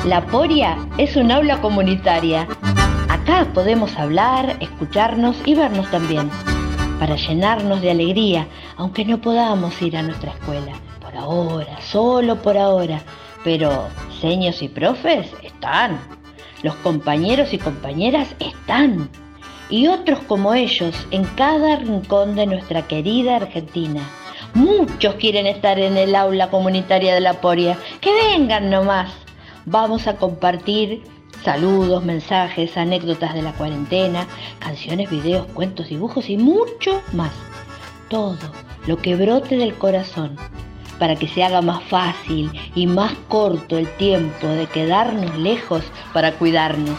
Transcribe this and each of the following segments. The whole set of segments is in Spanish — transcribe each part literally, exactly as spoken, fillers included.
La Poria es un aula comunitaria. Acá podemos hablar, escucharnos y vernos también, para llenarnos de alegría, aunque no podamos ir a nuestra escuela. Por ahora, solo por ahora. Pero seños y profes están. Los compañeros y compañeras están. Y otros como ellos en cada rincón de nuestra querida Argentina. Muchos quieren estar en el aula comunitaria de La Poria. Que vengan nomás. Vamos a compartir saludos, mensajes, anécdotas de la cuarentena, canciones, videos, cuentos, dibujos y mucho más. Todo lo que brote del corazón, para que se haga más fácil y más corto el tiempo de quedarnos lejos para cuidarnos.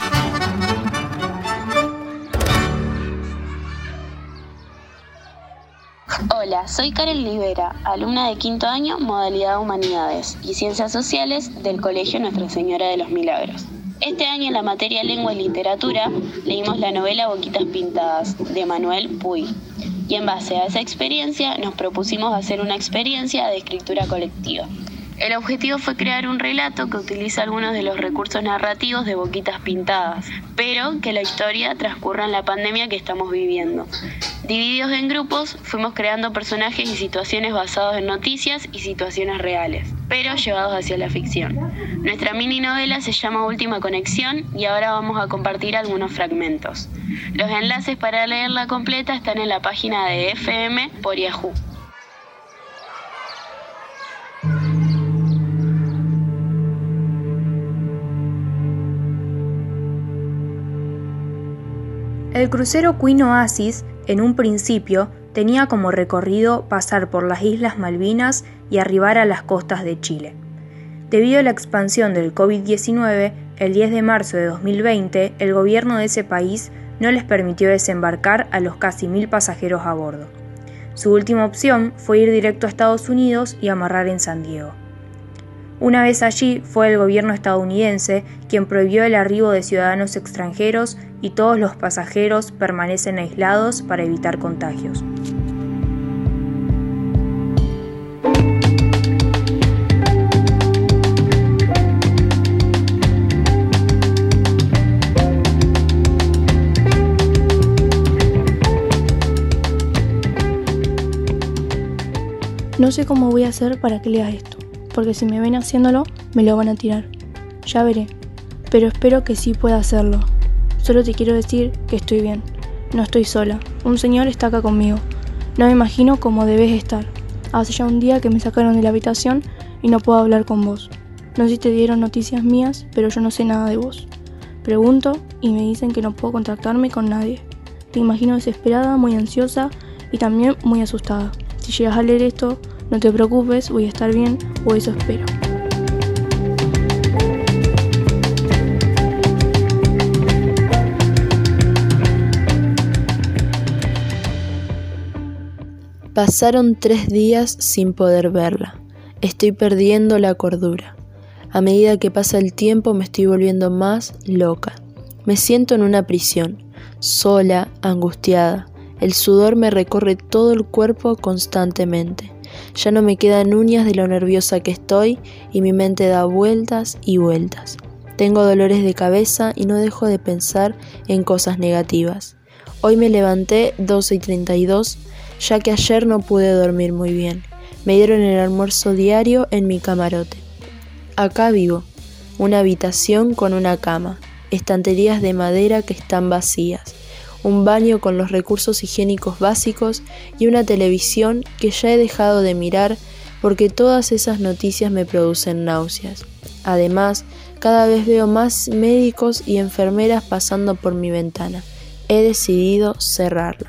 Hola, soy Karen Libera, alumna de quinto año, modalidad Humanidades y Ciencias Sociales del Colegio Nuestra Señora de los Milagros. Este año en la materia Lengua y Literatura leímos la novela Boquitas Pintadas de Manuel Puig y en base a esa experiencia nos propusimos hacer una experiencia de escritura colectiva. El objetivo fue crear un relato que utiliza algunos de los recursos narrativos de Boquitas Pintadas, pero que la historia transcurra en la pandemia que estamos viviendo. Divididos en grupos, fuimos creando personajes y situaciones basados en noticias y situaciones reales, pero llevados hacia la ficción. Nuestra mini novela se llama Última Conexión y ahora vamos a compartir algunos fragmentos. Los enlaces para leerla completa están en la página de F M por Yahoo. El crucero Queen Oasis, en un principio, tenía como recorrido pasar por las Islas Malvinas y arribar a las costas de Chile. Debido a la expansión del covid diecinueve, el diez de marzo de dos mil veinte, el gobierno de ese país no les permitió desembarcar a los casi mil pasajeros a bordo. Su última opción fue ir directo a Estados Unidos y amarrar en San Diego. Una vez allí, fue el gobierno estadounidense quien prohibió el arribo de ciudadanos extranjeros y todos los pasajeros permanecen aislados para evitar contagios. No sé cómo voy a hacer para que leas esto, porque si me ven haciéndolo, me lo van a tirar. Ya veré, pero espero que sí pueda hacerlo. Solo te quiero decir que estoy bien. No estoy sola. Un señor está acá conmigo. No me imagino cómo debes estar. Hace ya un día que me sacaron de la habitación y no puedo hablar con vos. No sé si te dieron noticias mías, pero yo no sé nada de vos. Pregunto y me dicen que no puedo contactarme con nadie. Te imagino desesperada, muy ansiosa y también muy asustada. Si llegas a leer esto, no te preocupes, voy a estar bien, o eso espero. Pasaron tres días sin poder verla. Estoy perdiendo la cordura. A medida que pasa el tiempo me estoy volviendo más loca. Me siento en una prisión, sola, angustiada. El sudor me recorre todo el cuerpo constantemente. Ya no me quedan uñas de lo nerviosa que estoy y mi mente da vueltas y vueltas. Tengo dolores de cabeza y no dejo de pensar en cosas negativas. Hoy me levanté doce y treinta y dos, ya que ayer no pude dormir muy bien. Me dieron el almuerzo diario en mi camarote. Acá vivo, una habitación con una cama, estanterías de madera que están vacías, un baño con los recursos higiénicos básicos y una televisión que ya he dejado de mirar porque todas esas noticias me producen náuseas. Además, cada vez veo más médicos y enfermeras pasando por mi ventana. He decidido cerrarla.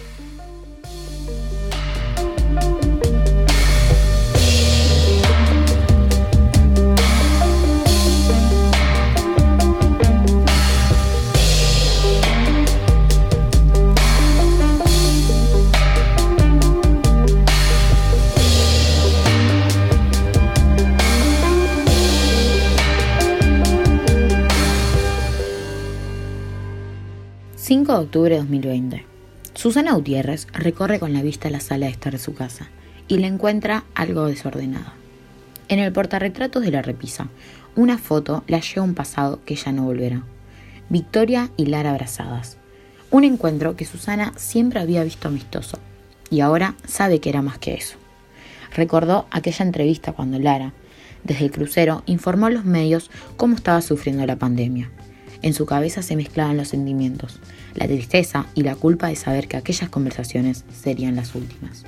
cinco de octubre de dos mil veinte. Susana Gutiérrez recorre con la vista la sala de estar de su casa y la encuentra algo desordenada. En el portarretratos de la repisa, una foto la lleva a un pasado que ya no volverá. Victoria y Lara abrazadas. Un encuentro que Susana siempre había visto amistoso y ahora sabe que era más que eso. Recordó aquella entrevista cuando Lara, desde el crucero, informó a los medios cómo estaba sufriendo la pandemia. En su cabeza se mezclaban los sentimientos, la tristeza y la culpa de saber que aquellas conversaciones serían las últimas.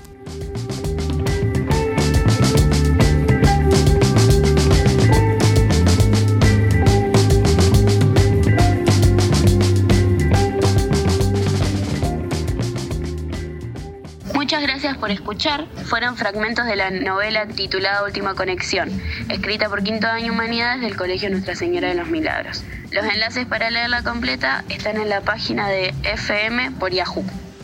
Muchas gracias por escuchar. Fueron fragmentos de la novela titulada Última Conexión, escrita por Quinto Año Humanidades del Colegio Nuestra Señora de los Milagros. Los enlaces para leerla completa están en la página de F M por Yahoo.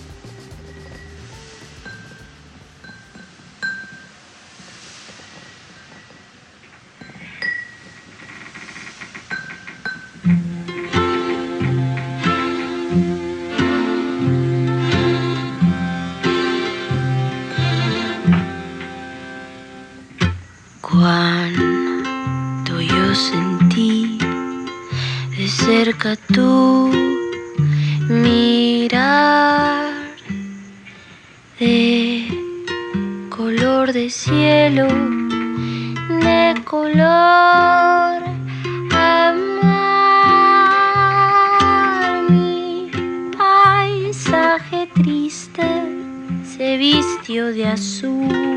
Cuando yo sentí de cerca tu mirar de color de cielo, de color amar, mi paisaje triste se vistió de azul.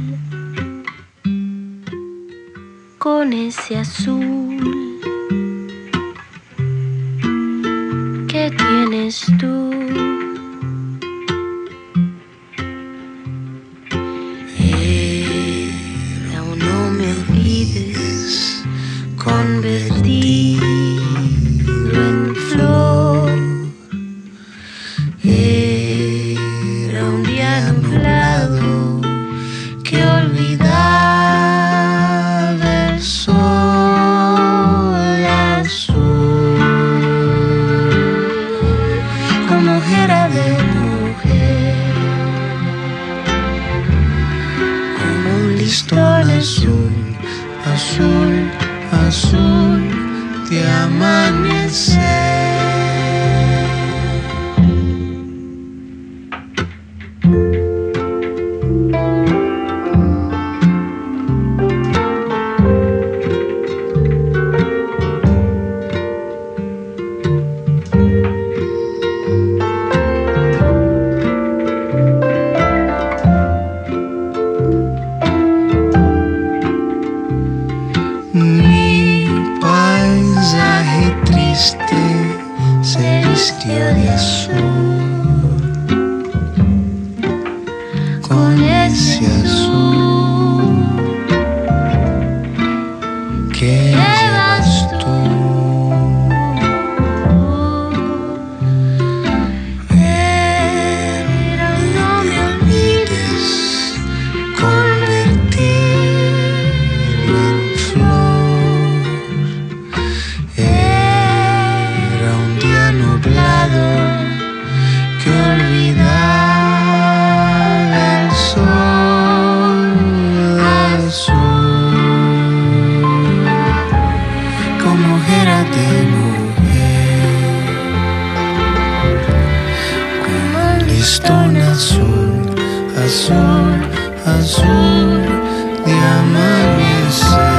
Con ese azul que tienes tú, era un no me olvides convertido en flor, era un día nublado que olvidaba azul, azul, azul de amanecer. Se vistió de azul, con ese azul que llevas tú. Pero no me olvides convertirlo en flor. Nublado que olvidaba el sol azul, como era de mujer, como un listón azul, azul, azul de amanecer.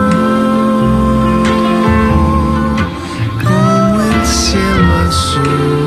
Azul, como el cielo azul.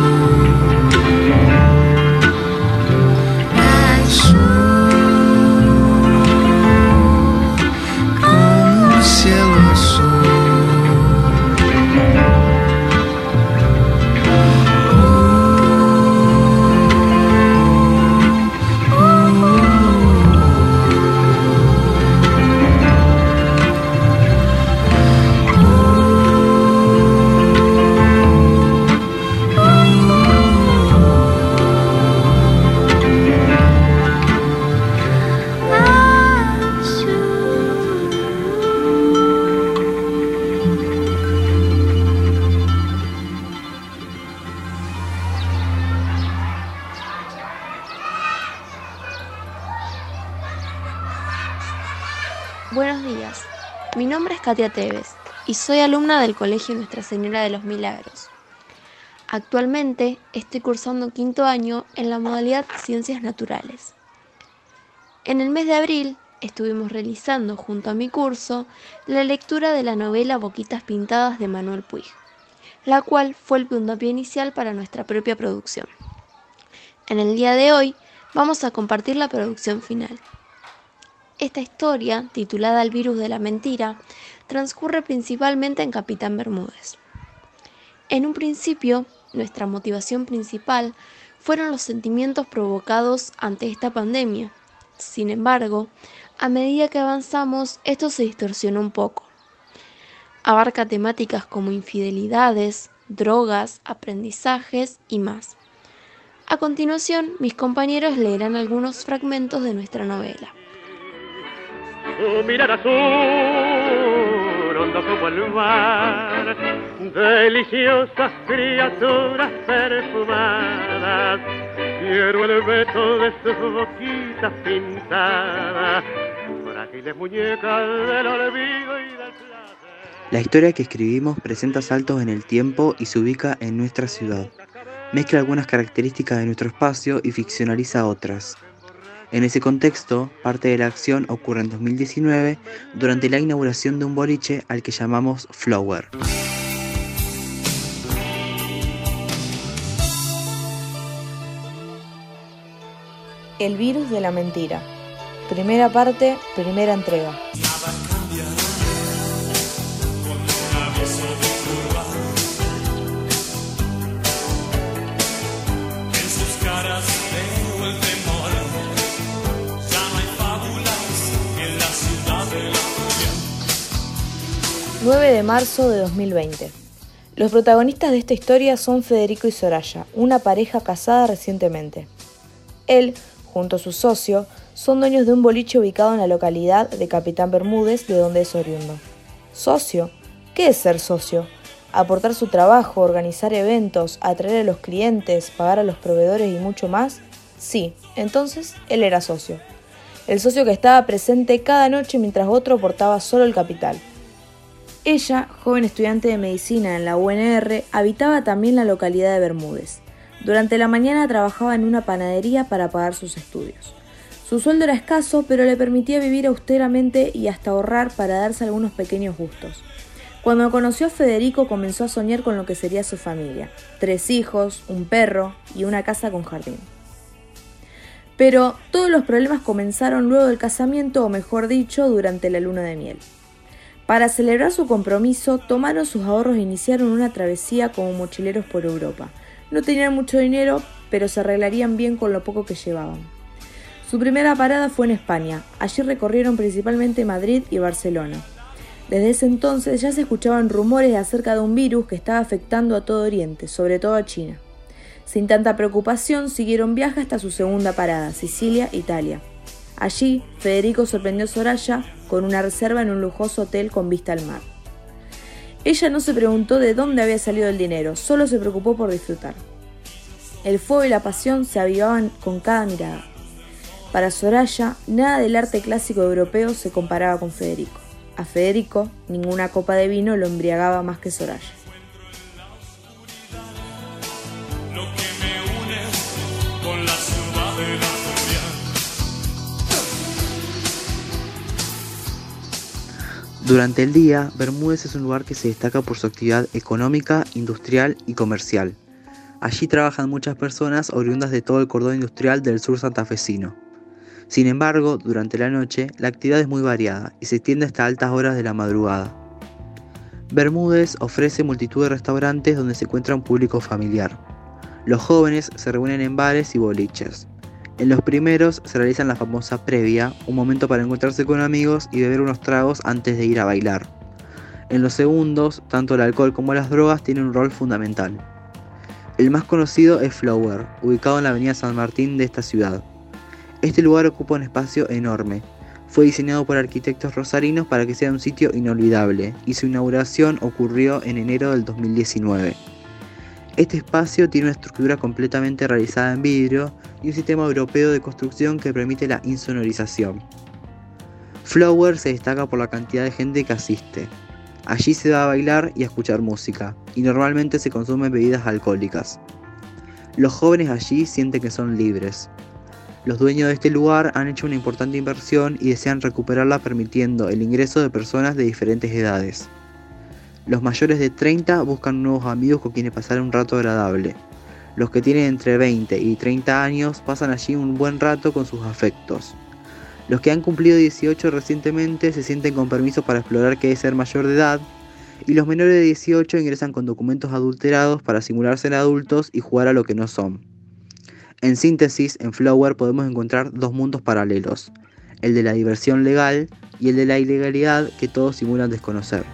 Buenos días, mi nombre es Katia Tevez y soy alumna del Colegio Nuestra Señora de los Milagros. Actualmente estoy cursando quinto año en la modalidad Ciencias Naturales. En el mes de abril estuvimos realizando junto a mi curso la lectura de la novela Boquitas Pintadas de Manuel Puig, la cual fue el puntapié inicial para nuestra propia producción. En el día de hoy vamos a compartir la producción final. Esta historia, titulada El virus de la mentira, transcurre principalmente en Capitán Bermúdez. En un principio, nuestra motivación principal fueron los sentimientos provocados ante esta pandemia. Sin embargo, a medida que avanzamos, esto se distorsionó un poco. Abarca temáticas como infidelidades, drogas, aprendizajes y más. A continuación, mis compañeros leerán algunos fragmentos de nuestra novela. Tu mirada azul, hondo como el mar, deliciosas criaturas perfumadas, quiero el beso de sus boquitas pintadas, frágiles muñecas del olvido y del placer. La historia que escribimos presenta saltos en el tiempo y se ubica en nuestra ciudad. Mezcla algunas características de nuestro espacio y ficcionaliza otras. En ese contexto, parte de la acción ocurre en dos mil diecinueve durante la inauguración de un boliche al que llamamos Flower. El virus de la mentira. Primera parte, primera entrega. nueve de marzo de dos mil veinte. Los protagonistas de esta historia son Federico y Soraya, una pareja casada recientemente. Él, junto a su socio, son dueños de un boliche ubicado en la localidad de Capitán Bermúdez, de donde es oriundo. ¿Socio? ¿Qué es ser socio? ¿Aportar su trabajo, organizar eventos, atraer a los clientes, pagar a los proveedores y mucho más? Sí, entonces él era socio. El socio que estaba presente cada noche mientras otro aportaba solo el capital. Ella, joven estudiante de medicina en la U N R, habitaba también la localidad de Bermúdez. Durante la mañana trabajaba en una panadería para pagar sus estudios. Su sueldo era escaso, pero le permitía vivir austeramente y hasta ahorrar para darse algunos pequeños gustos. Cuando conoció a Federico, comenzó a soñar con lo que sería su familia: tres hijos, un perro y una casa con jardín. Pero todos los problemas comenzaron luego del casamiento, o mejor dicho, durante la luna de miel. Para celebrar su compromiso, tomaron sus ahorros e iniciaron una travesía como mochileros por Europa. No tenían mucho dinero, pero se arreglarían bien con lo poco que llevaban. Su primera parada fue en España. Allí recorrieron principalmente Madrid y Barcelona. Desde ese entonces ya se escuchaban rumores acerca de un virus que estaba afectando a todo Oriente, sobre todo a China. Sin tanta preocupación, siguieron viaje hasta su segunda parada, Sicilia, Italia. Allí, Federico sorprendió a Soraya con una reserva en un lujoso hotel con vista al mar. Ella no se preguntó de dónde había salido el dinero, solo se preocupó por disfrutar. El fuego y la pasión se avivaban con cada mirada. Para Soraya, nada del arte clásico europeo se comparaba con Federico. A Federico, ninguna copa de vino lo embriagaba más que Soraya. Durante el día, Bermúdez es un lugar que se destaca por su actividad económica, industrial y comercial. Allí trabajan muchas personas oriundas de todo el cordón industrial del sur santafesino. Sin embargo, durante la noche, la actividad es muy variada y se extiende hasta altas horas de la madrugada. Bermúdez ofrece multitud de restaurantes donde se encuentra un público familiar. Los jóvenes se reúnen en bares y boliches. En los primeros se realiza la famosa previa, un momento para encontrarse con amigos y beber unos tragos antes de ir a bailar. En los segundos, tanto el alcohol como las drogas tienen un rol fundamental. El más conocido es Flower, ubicado en la avenida San Martín de esta ciudad. Este lugar ocupa un espacio enorme. Fue diseñado por arquitectos rosarinos para que sea un sitio inolvidable, y su inauguración ocurrió en enero del dos mil diecinueve. Este espacio tiene una estructura completamente realizada en vidrio y un sistema europeo de construcción que permite la insonorización. Flower se destaca por la cantidad de gente que asiste. Allí se va a bailar y a escuchar música, y normalmente se consumen bebidas alcohólicas. Los jóvenes allí sienten que son libres. Los dueños de este lugar han hecho una importante inversión y desean recuperarla permitiendo el ingreso de personas de diferentes edades. Los mayores de treinta buscan nuevos amigos con quienes pasar un rato agradable. Los que tienen entre veinte y treinta años pasan allí un buen rato con sus afectos. Los que han cumplido dieciocho recientemente se sienten con permiso para explorar qué es ser mayor de edad, y los menores de dieciocho ingresan con documentos adulterados para simular ser adultos y jugar a lo que no son. En síntesis, en Flower podemos encontrar dos mundos paralelos, el de la diversión legal y el de la ilegalidad que todos simulan desconocer.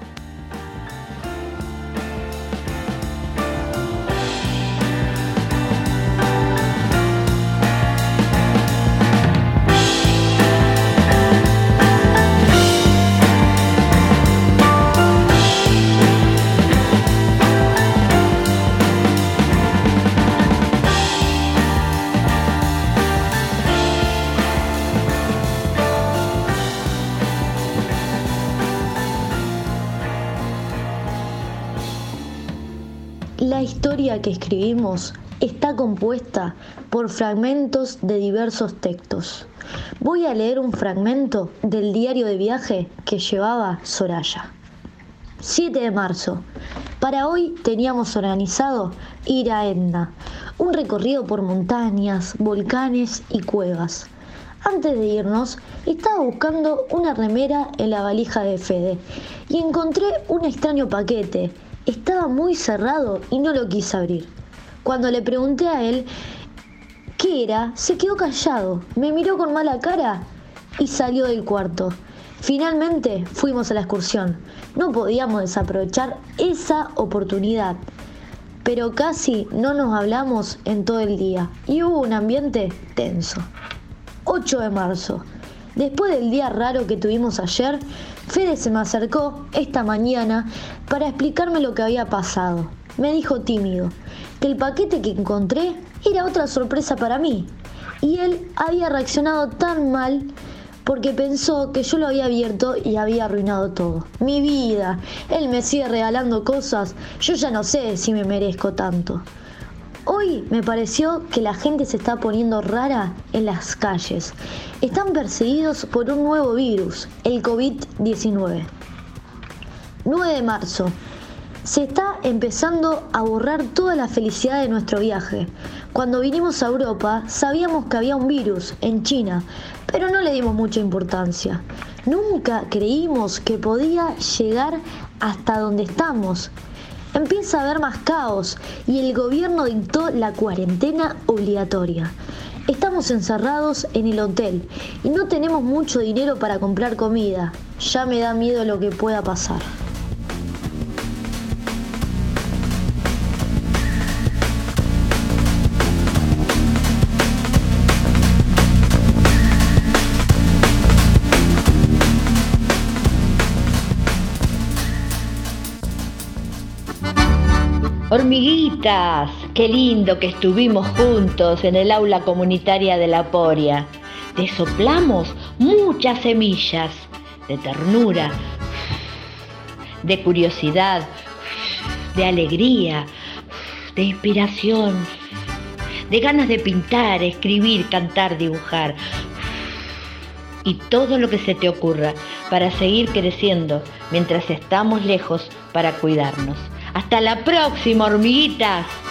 La historia que escribimos está compuesta por fragmentos de diversos textos. Voy a leer un fragmento del diario de viaje que llevaba Soraya. siete de marzo. Para hoy teníamos organizado ir a Etna, un recorrido por montañas, volcanes y cuevas. Antes de irnos, estaba buscando una remera en la valija de Fede y encontré un extraño paquete. Estaba muy cerrado y no lo quise abrir. Cuando le pregunté a él qué era, se quedó callado, me miró con mala cara y salió del cuarto. Finalmente fuimos a la excursión. No podíamos desaprovechar esa oportunidad, pero casi no nos hablamos en todo el día y hubo un ambiente tenso. ocho de marzo. Después del día raro que tuvimos ayer, Fede se me acercó esta mañana para explicarme lo que había pasado. Me dijo tímido que el paquete que encontré era otra sorpresa para mí y él había reaccionado tan mal porque pensó que yo lo había abierto y había arruinado todo. Mi vida, él me sigue regalando cosas, yo ya no sé si me merezco tanto. Hoy me pareció que la gente se está poniendo rara en las calles. Están perseguidos por un nuevo virus, el COVID diecinueve. nueve de marzo. Se está empezando a borrar toda la felicidad de nuestro viaje. Cuando vinimos a Europa sabíamos que había un virus en China, pero no le dimos mucha importancia. Nunca creímos que podía llegar hasta donde estamos. Empieza a haber más caos y el gobierno dictó la cuarentena obligatoria. Estamos encerrados en el hotel y no tenemos mucho dinero para comprar comida. Ya me da miedo lo que pueda pasar. Hormiguitas, qué lindo que estuvimos juntos en el aula comunitaria de La Poria. Te soplamos muchas semillas de ternura, de curiosidad, de alegría, de inspiración, de ganas de pintar, escribir, cantar, dibujar y todo lo que se te ocurra para seguir creciendo mientras estamos lejos para cuidarnos. ¡Hasta la próxima, hormiguitas!